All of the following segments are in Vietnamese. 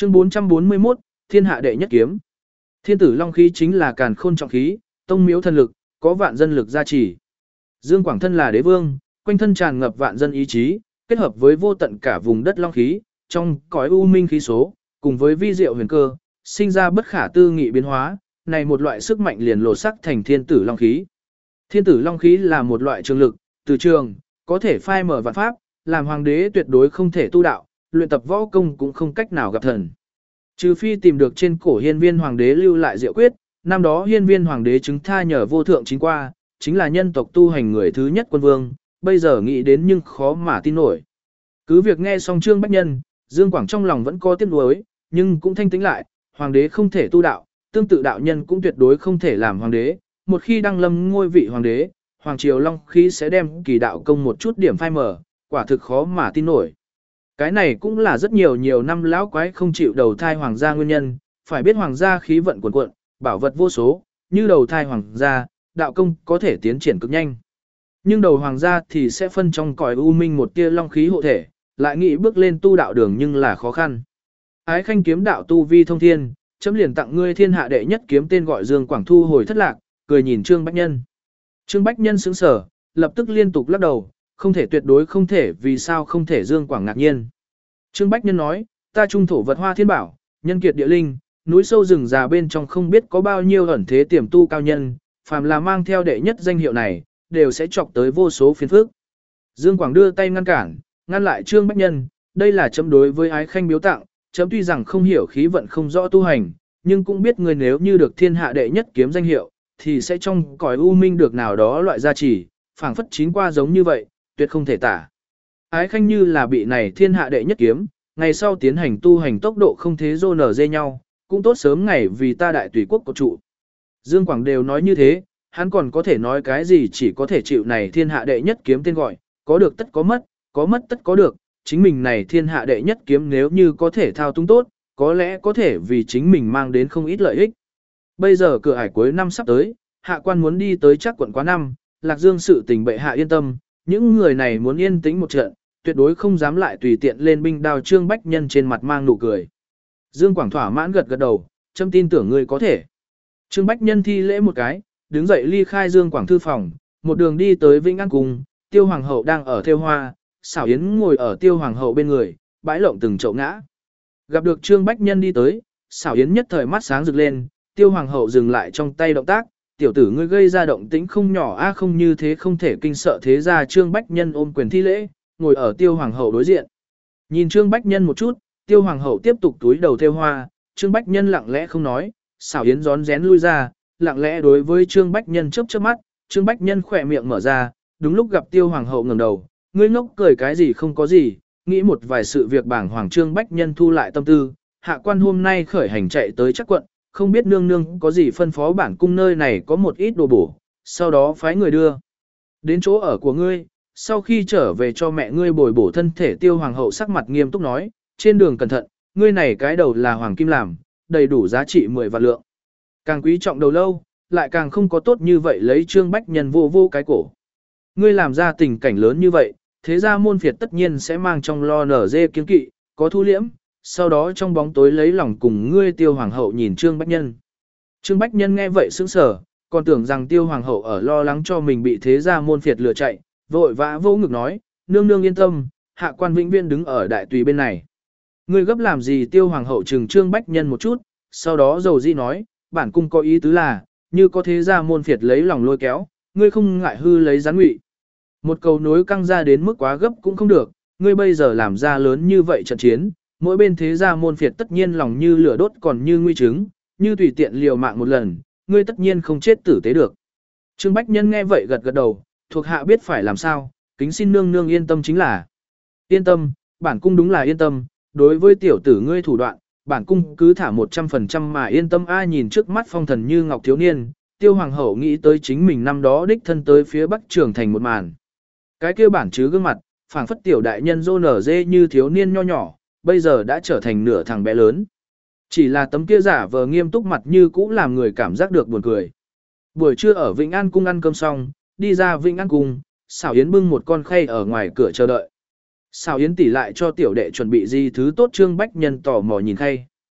Chương 441, Thiên hạ đệ nhất kiếm. Thiên tử long khí chính là càn khôn trọng khí, tông miếu thần lực, có vạn dân lực gia trì. Dương Quảng thân là đế vương, quanh thân tràn ngập vạn dân ý chí, kết hợp với vô tận cả vùng đất long khí, trong cõi u minh khí số, cùng với vi diệu huyền cơ, sinh ra bất khả tư nghị biến hóa, này một loại sức mạnh liền lột sắc thành thiên tử long khí. Thiên tử long khí là một loại trường lực, từ trường, có thể phai mở vạn pháp, làm hoàng đế tuyệt đối không thể tu đạo, luyện tập võ công cũng không cách nào gặp thần. Trừ phi tìm được trên cổ hiên viên hoàng đế lưu lại diệu quyết, năm đó hiên viên hoàng đế chứng tha nhờ vô thượng chính qua, chính là nhân tộc tu hành người thứ nhất quân vương, bây giờ nghĩ đến nhưng khó mà tin nổi. Cứ việc nghe xong Trương Bách Nhân, Dương Quảng trong lòng vẫn có tiếc nuối, nhưng cũng thanh tĩnh lại, hoàng đế không thể tu đạo, tương tự đạo nhân cũng tuyệt đối không thể làm hoàng đế, một khi đăng lâm ngôi vị hoàng đế, hoàng triều long khí sẽ đem kỳ đạo công một chút điểm phai mở, quả thực khó mà tin nổi. Cái này cũng là rất nhiều năm lão quái không chịu đầu thai hoàng gia nguyên nhân, phải biết hoàng gia khí vận cuồn cuộn, bảo vật vô số, như đầu thai hoàng gia, đạo công có thể tiến triển cực nhanh. Nhưng đầu hoàng gia thì sẽ phân trong cõi u minh một tia long khí hộ thể, lại nghĩ bước lên tu đạo đường nhưng là khó khăn. Ái khanh kiếm đạo tu vi thông thiên, chấm liền tặng ngươi thiên hạ đệ nhất kiếm, tên gọi Dương Quảng thu hồi thất lạc, cười nhìn Trương Bách Nhân. Trương Bách Nhân sững sờ, lập tức liên tục lắc đầu, không thể, tuyệt đối không thể, vì sao không thể? Dương Quảng ngạc nhiên. Trương Bách Nhân nói, ta trung thổ vật hoa thiên bảo, nhân kiệt địa linh, núi sâu rừng già bên trong không biết có bao nhiêu ẩn thế tiềm tu cao nhân, phàm là mang theo đệ nhất danh hiệu này, đều sẽ chọc tới vô số phiền phức. Dương Quảng đưa tay ngăn cản, ngăn lại Trương Bách Nhân, đây là chấm đối với ái khanh biếu tặng, chấm tuy rằng không hiểu khí vận không rõ tu hành, nhưng cũng biết người nếu như được thiên hạ đệ nhất kiếm danh hiệu, thì sẽ trong cõi u minh được nào đó loại gia trì, phảng phất chín qua giống như vậy, tuyệt không thể tả. Ái khanh như là bị này thiên hạ đệ nhất kiếm, ngày sau tiến hành tu hành tốc độ không thế dô nở dê nhau, cũng tốt sớm ngày vì ta đại tùy quốc của trụ. Dương Quảng đều nói như thế, hắn còn có thể nói cái gì, chỉ có thể chịu này thiên hạ đệ nhất kiếm tên gọi, có được tất có mất tất có được, chính mình này thiên hạ đệ nhất kiếm nếu như có thể thao túng tốt, có lẽ có thể vì chính mình mang đến không ít lợi ích. Bây giờ cửa ải cuối năm sắp tới, hạ quan muốn đi tới chắc quận quá năm, Lạc Dương sự tình bệ hạ yên tâm, những người này muốn yên tĩnh một trận, tuyệt đối không dám lại tùy tiện lên binh đao. Trương Bách Nhân trên mặt mang nụ cười. Dương Quảng thỏa mãn gật gật đầu, chấm tin tưởng ngươi có thể. Trương Bách Nhân thi lễ một cái, đứng dậy ly khai Dương Quảng thư phòng, một đường đi tới Vĩnh An Cung, Tiêu Hoàng hậu đang ở thêu hoa, Xảo Yến ngồi ở Tiêu Hoàng hậu bên người, bãi lộng từng chậu ngã. Gặp được Trương Bách Nhân đi tới, Xảo Yến nhất thời mắt sáng rực lên, Tiêu Hoàng hậu dừng lại trong tay động tác, tiểu tử ngươi gây ra động tĩnh không nhỏ a, không như thế không thể kinh sợ thế ra. Trương Bách Nhân ôm quyền thi lễ, ngồi ở Tiêu Hoàng hậu đối diện. Nhìn Trương Bách Nhân một chút, Tiêu Hoàng hậu tiếp tục túi đầu thêu hoa, Trương Bách Nhân lặng lẽ không nói, Xảo Yến rón rén lui ra, lặng lẽ đối với Trương Bách Nhân chớp chớp mắt, Trương Bách Nhân khỏe miệng mở ra, đúng lúc gặp Tiêu Hoàng hậu ngẩng đầu, ngươi ngốc cười cái gì? Không có gì, nghĩ một vài sự việc bảng hoàng. Trương Bách Nhân thu lại tâm tư, hạ quan hôm nay khởi hành chạy tới chắc quận, không biết nương nương có gì phân phó, bản cung nơi này có một ít đồ bổ, sau đó phái người đưa đến chỗ ở của ngươi, sau khi trở về cho mẹ ngươi bồi bổ thân thể. Tiêu Hoàng hậu sắc mặt nghiêm túc nói, trên đường cẩn thận, ngươi này cái đầu là hoàng kim làm, đầy đủ giá trị 10 vạn lượng. Càng quý trọng đầu lâu, lại càng không có tốt như vậy. Lấy Trương Bách Nhân vô vô cái cổ. Ngươi làm ra tình cảnh lớn như vậy, thế ra môn phiệt tất nhiên sẽ mang trong lo nở dê kiên kỵ, có thu liễm, sau đó trong bóng tối lấy lòng cùng ngươi. Tiêu Hoàng hậu nhìn Trương Bách Nhân. Trương Bách Nhân nghe vậy sững sờ, còn tưởng rằng Tiêu Hoàng hậu ở lo lắng cho mình bị thế ra môn phiệt lừa chạy, vội vã vô ngực nói, nương nương yên tâm, hạ quan vĩnh viên đứng ở đại tùy bên này. Ngươi gấp làm gì? Tiêu Hoàng hậu trừng Trương Bách Nhân một chút, sau đó dầu dĩ nói, bản cung có ý tứ là, như có thế ra môn phiệt lấy lòng lôi kéo, ngươi không ngại hư lấy gián ngụy. Một cầu nối căng ra đến mức quá gấp cũng không được, ngươi bây giờ làm ra lớn như vậy trận chiến, mỗi bên thế gia môn phiệt tất nhiên lòng như lửa đốt còn như nguy trứng, như tùy tiện liều mạng một lần, ngươi tất nhiên không chết tử tế được. Trương Bách Nhân nghe vậy gật gật đầu, thuộc hạ biết phải làm sao, kính xin nương nương yên tâm chính là. Yên tâm, bản cung đúng là yên tâm, đối với tiểu tử ngươi thủ đoạn, bản cung cứ thả 100% mà yên tâm. Ai nhìn trước mắt phong thần như ngọc thiếu niên, Tiêu Hoàng hậu nghĩ tới chính mình năm đó đích thân tới phía Bắc Trường Thành một màn. Cái kia bản chứ gương mặt, phảng phất tiểu đại nhân rô nở dê như thiếu niên nho nhỏ, bây giờ đã trở thành nửa thằng bé lớn. Chỉ là tấm kia giả vờ nghiêm túc mặt như cũ làm người cảm giác được buồn cười. Buổi trưa ở Vĩnh An Cung ăn cơm xong, đi ra Vĩnh An Cung, Xảo Yến bưng một con khay ở ngoài cửa chờ đợi. Xảo Yến tỉ lại cho tiểu đệ chuẩn bị gì thứ tốt. Trương Bách Nhân tò mò nhìn khay.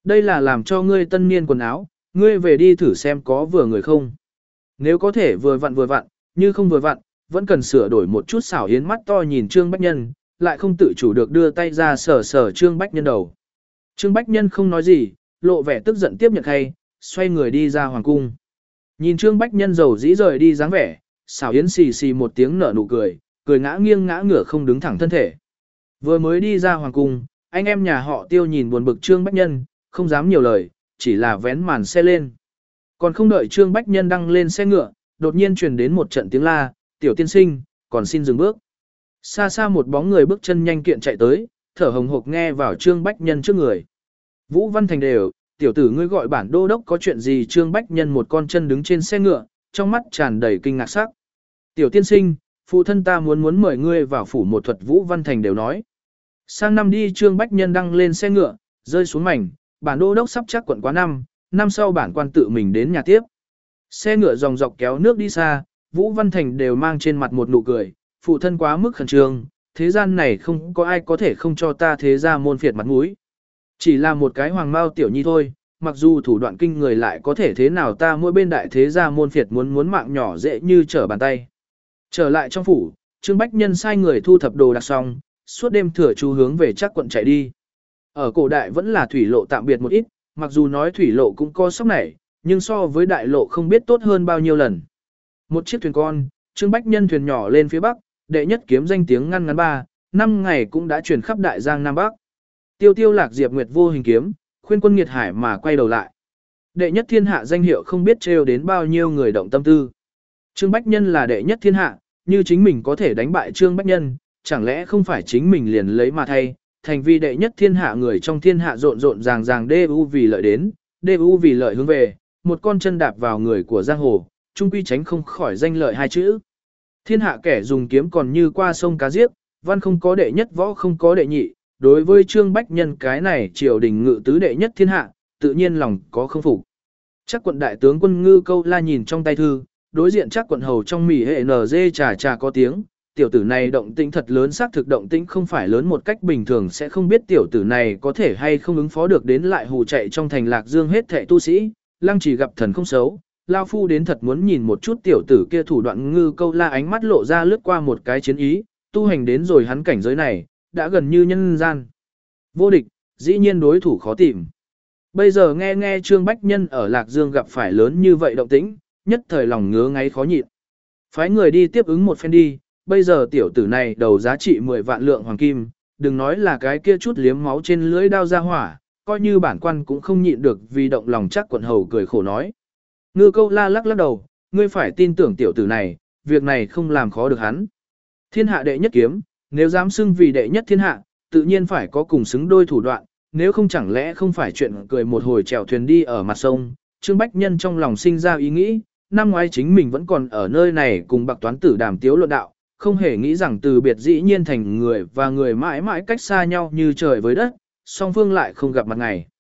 Đây là làm cho ngươi tân niên quần áo, ngươi về đi thử xem có vừa người không. Nếu có thể vừa vặn, như không vừa vặn, vẫn cần sửa đổi một chút. Xảo Yến mắt to nhìn Trương Bách Nhân, lại không tự chủ được đưa tay ra sờ sờ Trương Bách Nhân đầu. Trương Bách Nhân không nói gì, lộ vẻ tức giận tiếp nhận khay, xoay người đi ra hoàng cung. Nhìn Trương Bách Nhân dầu dĩ rời đi dáng vẻ, Xảo Yến xì xì một tiếng nở nụ cười, cười ngã nghiêng ngã ngửa không đứng thẳng thân thể. Vừa mới đi ra hoàng cung, anh em nhà họ Tiêu nhìn buồn bực Trương Bách Nhân, không dám nhiều lời, chỉ là vén màn xe lên. Còn không đợi Trương Bách Nhân đăng lên xe ngựa, đột nhiên truyền đến một trận tiếng la, "Tiểu tiên sinh, còn xin dừng bước." Xa xa một bóng người bước chân nhanh kiện chạy tới, thở hồng hộc nghe vào Trương Bách Nhân trước người. Vũ Văn Thành đều, "Tiểu tử ngươi gọi bản đô đốc có chuyện gì?" Trương Bách Nhân một con chân đứng trên xe ngựa, trong mắt tràn đầy kinh ngạc sắc. "Tiểu tiên sinh, phụ thân ta muốn mời ngươi vào phủ một thuật." Vũ Văn Thành đều nói. Sang năm đi. Trương Bách Nhân đăng lên xe ngựa, rơi xuống mảnh, bản đô đốc sắp chắc quận quá năm sau bản quan tự mình đến nhà tiếp. Xe ngựa dòng dọc kéo nước đi xa, Vũ Văn Thành đều mang trên mặt một nụ cười, phụ thân quá mức khẩn trương, thế gian này không có ai có thể không cho ta thế gia môn phiệt mặt mũi. Chỉ là một cái hoàng mao tiểu nhi thôi, mặc dù thủ đoạn kinh người lại có thể thế nào, ta mỗi bên đại thế gia môn phiệt muốn mạng nhỏ dễ như trở bàn tay. Trở lại trong phủ, Trương Bách Nhân sai người thu thập đồ đạc xong, suốt đêm thừa chú hướng về chắc quận chạy đi. Ở cổ đại vẫn là thủy lộ tạm biệt một ít, mặc dù nói thủy lộ cũng có sóc này, nhưng so với đại lộ không biết tốt hơn bao nhiêu lần. Một chiếc thuyền con, Trương Bách Nhân thuyền nhỏ lên phía bắc, đệ nhất kiếm danh tiếng ngăn ngắn 3-5 ngày cũng đã truyền khắp đại giang Nam Bắc. Tiêu tiêu lạc diệp nguyệt vô hình kiếm, khuyên quân nghiệt hải mà quay đầu lại. Đệ nhất thiên hạ danh hiệu không biết trêu đến bao nhiêu người động tâm tư. Trương Bách Nhân là đệ nhất thiên hạ, như chính mình có thể đánh bại Trương Bách Nhân, chẳng lẽ không phải chính mình liền lấy mà thay, thành vì đệ nhất thiên hạ, người trong thiên hạ rộn rộn ràng ràng DU vì lợi đến, DU vì lợi hướng về, một con chân đạp vào người của giang hồ, trung quy tránh không khỏi danh lợi hai chữ. Thiên hạ kẻ dùng kiếm còn như qua sông cá giết, văn không có đệ nhất, võ không có đệ nhị, đối với Trương Bách Nhân cái này triều đình ngự tứ đệ nhất thiên hạ, tự nhiên lòng có không phục. Chắc quận đại tướng quân Ngư Câu La nhìn trong tay thư, đối diện chắc quận hầu trong mỉ hệ NG trà có tiếng, tiểu tử này động tĩnh thật lớn, xác thực động tĩnh không phải lớn một cách bình thường, sẽ không biết tiểu tử này có thể hay không ứng phó được, đến lại hù chạy trong thành Lạc Dương hết thệ tu sĩ, lăng chỉ gặp thần không xấu, lao phu đến thật muốn nhìn một chút tiểu tử kia thủ đoạn. Ngư Câu La ánh mắt lộ ra lướt qua một cái chiến ý, tu hành đến rồi hắn cảnh giới này, đã gần như nhân gian vô địch, dĩ nhiên đối thủ khó tìm. Bây giờ nghe Trương Bách Nhân ở Lạc Dương gặp phải lớn như vậy động tĩnh, nhất thời lòng ngứa ngáy khó nhịn. Phái người đi tiếp ứng một phen đi, bây giờ tiểu tử này đầu giá trị 10 vạn lượng hoàng kim, đừng nói là cái kia chút liếm máu trên lưỡi đao ra hỏa, coi như bản quan cũng không nhịn được vì động lòng. Chắc quận hầu cười khổ nói. Ngư Câu La lắc đầu, ngươi phải tin tưởng tiểu tử này, việc này không làm khó được hắn. Thiên hạ đệ nhất kiếm, nếu dám xưng vì đệ nhất thiên hạ, tự nhiên phải có cùng xứng đôi thủ đoạn, nếu không chẳng lẽ không phải chuyện cười một hồi chèo thuyền đi ở mặt sông. Trương Bách Nhân trong lòng sinh ra ý nghĩ, năm ngoái chính mình vẫn còn ở nơi này cùng Bạc Toán Tử đàm tiếu luận đạo, không hề nghĩ rằng từ biệt dĩ nhiên thành người và người mãi mãi cách xa nhau như trời với đất, song phương lại không gặp mặt ngày.